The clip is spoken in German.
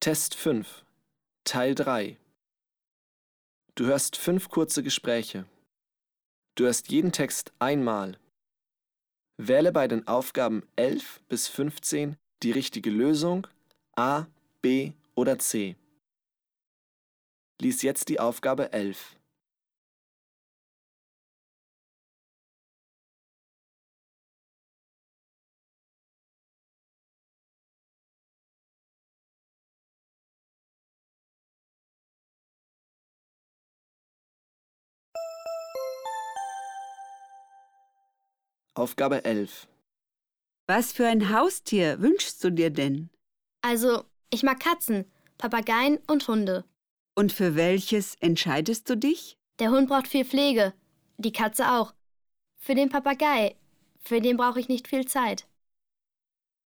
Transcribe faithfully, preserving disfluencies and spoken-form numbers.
Test fünf, Teil drei. Du hörst fünf kurze Gespräche. Du hörst jeden Text einmal. Wähle bei den Aufgaben elf bis fünfzehn die richtige Lösung A, B oder C. Lies jetzt die Aufgabe elf. Aufgabe elf. Was für ein Haustier wünschst du dir denn? Also, ich mag Katzen, Papageien und Hunde. Und für welches entscheidest du dich? Der Hund braucht viel Pflege, die Katze auch. Für den Papagei, für den brauche ich nicht viel Zeit.